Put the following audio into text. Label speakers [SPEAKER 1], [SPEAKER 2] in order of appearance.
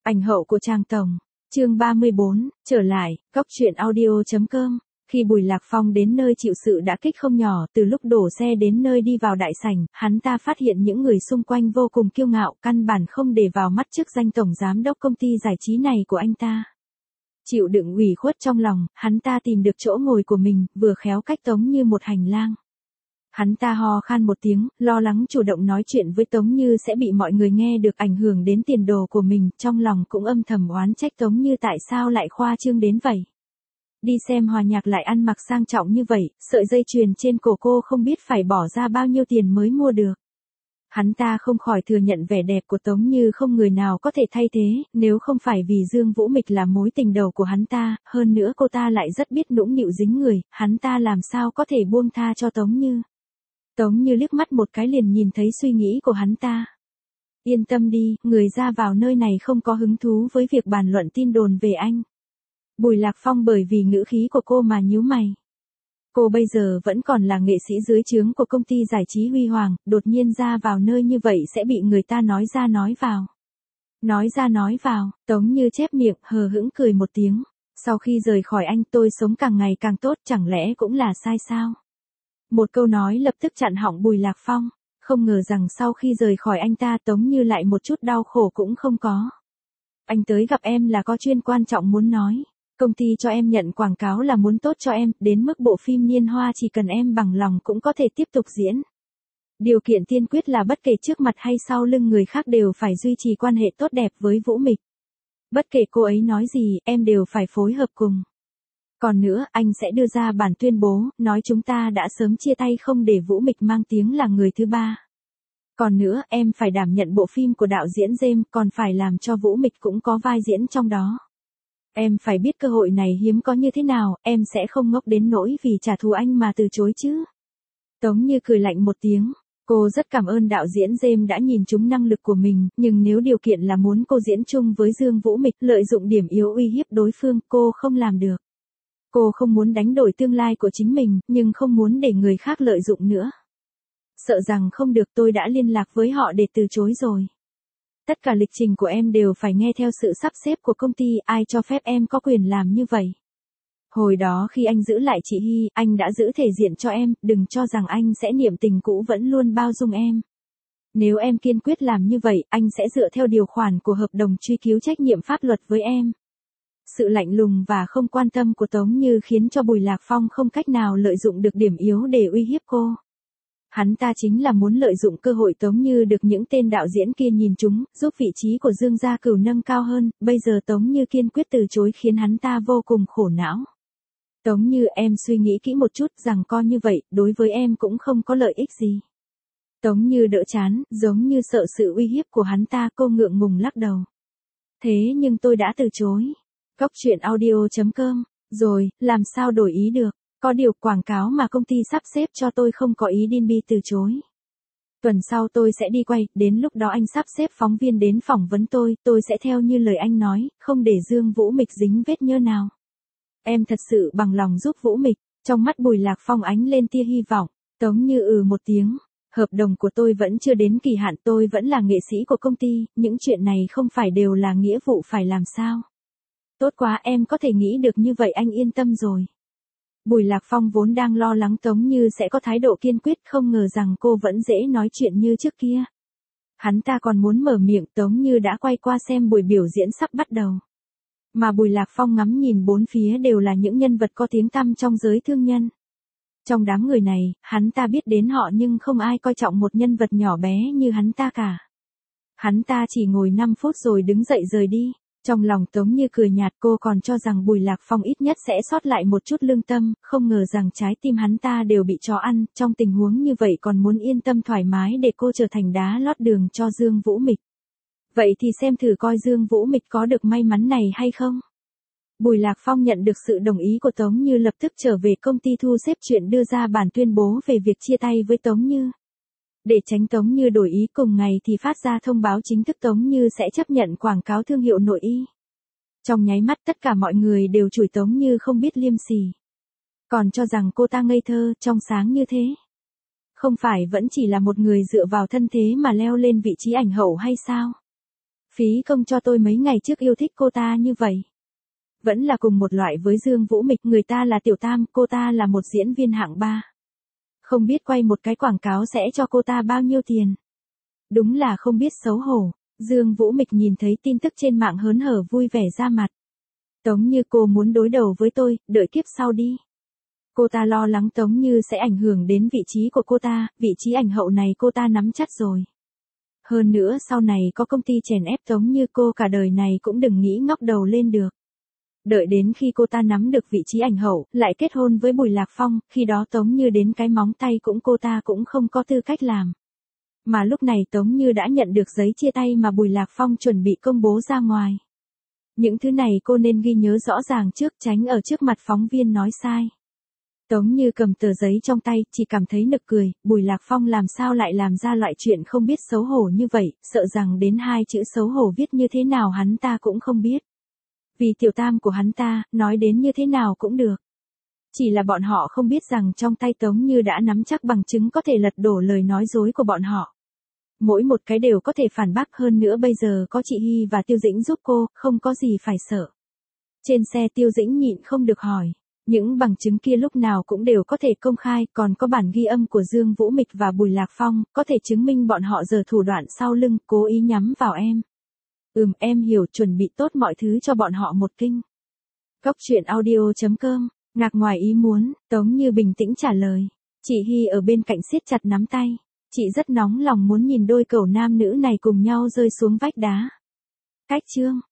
[SPEAKER 1] Ảnh hậu của Trang Tổng. Chương 34, trở lại, góc truyện audio.com. Khi Bùi Lạc Phong đến nơi chịu sự đả kích không nhỏ, từ lúc đổ xe đến nơi đi vào đại sảnh, hắn ta phát hiện những người xung quanh vô cùng kiêu ngạo, căn bản không để vào mắt chức danh tổng giám đốc công ty giải trí này của anh ta. Chịu đựng ủy khuất trong lòng, hắn ta tìm được chỗ ngồi của mình, vừa khéo cách Tống Như một hành lang. Hắn ta ho khan một tiếng, lo lắng chủ động nói chuyện với Tống Như sẽ bị mọi người nghe được ảnh hưởng đến tiền đồ của mình, trong lòng cũng âm thầm oán trách Tống Như tại sao lại khoa trương đến vậy. Đi xem hòa nhạc lại ăn mặc sang trọng như vậy, sợi dây chuyền trên cổ cô không biết phải bỏ ra bao nhiêu tiền mới mua được. Hắn ta không khỏi thừa nhận vẻ đẹp của Tống Như không người nào có thể thay thế, nếu không phải vì Dương Vũ Mịch là mối tình đầu của hắn ta, hơn nữa cô ta lại rất biết nũng nịu dính người, hắn ta làm sao có thể buông tha cho Tống Như. Tống Như liếc mắt một cái liền nhìn thấy suy nghĩ của hắn ta. Yên tâm đi, người ra vào nơi này không có hứng thú với việc bàn luận tin đồn về anh. Bùi Lạc Phong bởi vì ngữ khí của cô mà nhíu mày. Cô bây giờ vẫn còn là nghệ sĩ dưới trướng của công ty giải trí Huy Hoàng, đột nhiên ra vào nơi như vậy sẽ bị người ta nói ra nói vào. Nói ra nói vào, Tống Như chép miệng, hờ hững cười một tiếng. Sau khi rời khỏi anh tôi sống càng ngày càng tốt, chẳng lẽ cũng là sai sao? Một câu nói lập tức chặn họng Bùi Lạc Phong, không ngờ rằng sau khi rời khỏi anh ta Tống Như lại một chút đau khổ cũng không có. Anh tới gặp em là có chuyện quan trọng muốn nói. Công ty cho em nhận quảng cáo là muốn tốt cho em, đến mức bộ phim Niên Hoa chỉ cần em bằng lòng cũng có thể tiếp tục diễn. Điều kiện tiên quyết là bất kể trước mặt hay sau lưng người khác đều phải duy trì quan hệ tốt đẹp với Vũ Mịch. Bất kể cô ấy nói gì, em đều phải phối hợp cùng. Còn nữa, anh sẽ đưa ra bản tuyên bố, nói chúng ta đã sớm chia tay không để Vũ Mịch mang tiếng là người thứ ba. Còn nữa, em phải đảm nhận bộ phim của đạo diễn James, còn phải làm cho Vũ Mịch cũng có vai diễn trong đó. Em phải biết cơ hội này hiếm có như thế nào, em sẽ không ngốc đến nỗi vì trả thù anh mà từ chối chứ. Tống Như cười lạnh một tiếng. Cô rất cảm ơn đạo diễn James đã nhìn trúng năng lực của mình, nhưng nếu điều kiện là muốn cô diễn chung với Dương Vũ Mịch, lợi dụng điểm yếu uy hiếp đối phương, cô không làm được. Cô không muốn đánh đổi tương lai của chính mình, nhưng không muốn để người khác lợi dụng nữa. Sợ rằng không được, tôi đã liên lạc với họ để từ chối rồi. Tất cả lịch trình của em đều phải nghe theo sự sắp xếp của công ty, ai cho phép em có quyền làm như vậy. Hồi đó khi anh giữ lại chị Hy, anh đã giữ thể diện cho em, đừng cho rằng anh sẽ niệm tình cũ vẫn luôn bao dung em. Nếu em kiên quyết làm như vậy, anh sẽ dựa theo điều khoản của hợp đồng truy cứu trách nhiệm pháp luật với em. Sự lạnh lùng và không quan tâm của Tống Như khiến cho Bùi Lạc Phong không cách nào lợi dụng được điểm yếu để uy hiếp cô. Hắn ta chính là muốn lợi dụng cơ hội Tống Như được những tên đạo diễn kia nhìn trúng, giúp vị trí của Dương Gia Cửu nâng cao hơn, bây giờ Tống Như kiên quyết từ chối khiến hắn ta vô cùng khổ não. Tống Như, em suy nghĩ kỹ một chút, rằng coi như vậy, đối với em cũng không có lợi ích gì. Tống Như đỡ chán, giống như sợ sự uy hiếp của hắn ta, cô ngượng ngùng lắc đầu. Thế nhưng tôi đã từ chối. Góc truyện audio.com, rồi, làm sao đổi ý được, có điều quảng cáo mà công ty sắp xếp cho tôi không có ý điên bi từ chối. Tuần sau tôi sẽ đi quay, đến lúc đó anh sắp xếp phóng viên đến phỏng vấn tôi sẽ theo như lời anh nói, không để Dương Vũ Mịch dính vết nhơ nào. Em thật sự bằng lòng giúp Vũ Mịch, trong mắt Bùi Lạc Phong ánh lên tia hy vọng. Tống Như một tiếng, hợp đồng của tôi vẫn chưa đến kỳ hạn, tôi vẫn là nghệ sĩ của công ty, những chuyện này không phải đều là nghĩa vụ phải làm sao. Tốt quá, em có thể nghĩ được như vậy anh yên tâm rồi. Bùi Lạc Phong vốn đang lo lắng Tống Như sẽ có thái độ kiên quyết, không ngờ rằng cô vẫn dễ nói chuyện như trước kia. Hắn ta còn muốn mở miệng, Tống Như đã quay qua xem buổi biểu diễn sắp bắt đầu. Mà Bùi Lạc Phong ngắm nhìn bốn phía đều là những nhân vật có tiếng tăm trong giới thương nhân. Trong đám người này, hắn ta biết đến họ nhưng không ai coi trọng một nhân vật nhỏ bé như hắn ta cả. Hắn ta chỉ ngồi 5 phút rồi đứng dậy rời đi. Trong lòng Tống Như cười nhạt, cô còn cho rằng Bùi Lạc Phong ít nhất sẽ sót lại một chút lương tâm, không ngờ rằng trái tim hắn ta đều bị chó ăn, trong tình huống như vậy còn muốn yên tâm thoải mái để cô trở thành đá lót đường cho Dương Vũ Mịch. Vậy thì xem thử coi Dương Vũ Mịch có được may mắn này hay không. Bùi Lạc Phong nhận được sự đồng ý của Tống Như lập tức trở về công ty thu xếp chuyện đưa ra bản tuyên bố về việc chia tay với Tống Như. Để tránh Tống Như đổi ý, cùng ngày thì phát ra thông báo chính thức Tống Như sẽ chấp nhận quảng cáo thương hiệu nội y. Trong nháy mắt tất cả mọi người đều chửi Tống Như không biết liêm sỉ. Còn cho rằng cô ta ngây thơ, trong sáng như thế. Không phải vẫn chỉ là một người dựa vào thân thế mà leo lên vị trí ảnh hậu hay sao? Phí công cho tôi mấy ngày trước yêu thích cô ta như vậy. Vẫn là cùng một loại với Dương Vũ Mịch, người ta là tiểu tam, cô ta là một diễn viên hạng ba. Không biết quay một cái quảng cáo sẽ cho cô ta bao nhiêu tiền. Đúng là không biết xấu hổ. Dương Vũ Mịch nhìn thấy tin tức trên mạng hớn hở vui vẻ ra mặt. Tống Như cô muốn đối đầu với tôi, đợi kiếp sau đi. Cô ta lo lắng Tống Như sẽ ảnh hưởng đến vị trí của cô ta, vị trí ảnh hậu này cô ta nắm chắc rồi. Hơn nữa sau này có công ty chèn ép Tống Như cô cả đời này cũng đừng nghĩ ngóc đầu lên được. Đợi đến khi cô ta nắm được vị trí ảnh hậu, lại kết hôn với Bùi Lạc Phong, khi đó Tống Như đến cái móng tay cũng cô ta cũng không có tư cách làm. Mà lúc này Tống Như đã nhận được giấy chia tay mà Bùi Lạc Phong chuẩn bị công bố ra ngoài. Những thứ này cô nên ghi nhớ rõ ràng trước, tránh ở trước mặt phóng viên nói sai. Tống Như cầm tờ giấy trong tay, chỉ cảm thấy nực cười, Bùi Lạc Phong làm sao lại làm ra loại chuyện không biết xấu hổ như vậy, sợ rằng đến hai chữ xấu hổ viết như thế nào hắn ta cũng không biết. Vì tiểu tam của hắn ta, nói đến như thế nào cũng được. Chỉ là bọn họ không biết rằng trong tay Tống Như đã nắm chắc bằng chứng có thể lật đổ lời nói dối của bọn họ. Mỗi một cái đều có thể phản bác, hơn nữa bây giờ có chị Hy và Tiêu Dĩnh giúp cô, không có gì phải sợ. Trên xe Tiêu Dĩnh nhịn không được hỏi. Những bằng chứng kia lúc nào cũng đều có thể công khai, còn có bản ghi âm của Dương Vũ Mịch và Bùi Lạc Phong, có thể chứng minh bọn họ giở thủ đoạn sau lưng, cố ý nhắm vào em. Em hiểu, chuẩn bị tốt mọi thứ cho bọn họ một kinh. Cóc truyện audio.com, ngạc ngoài ý muốn, Tống Như bình tĩnh trả lời. Chị Hy ở bên cạnh siết chặt nắm tay. Chị rất nóng lòng muốn nhìn đôi cẩu nam nữ này cùng nhau rơi xuống vách đá. Cách chương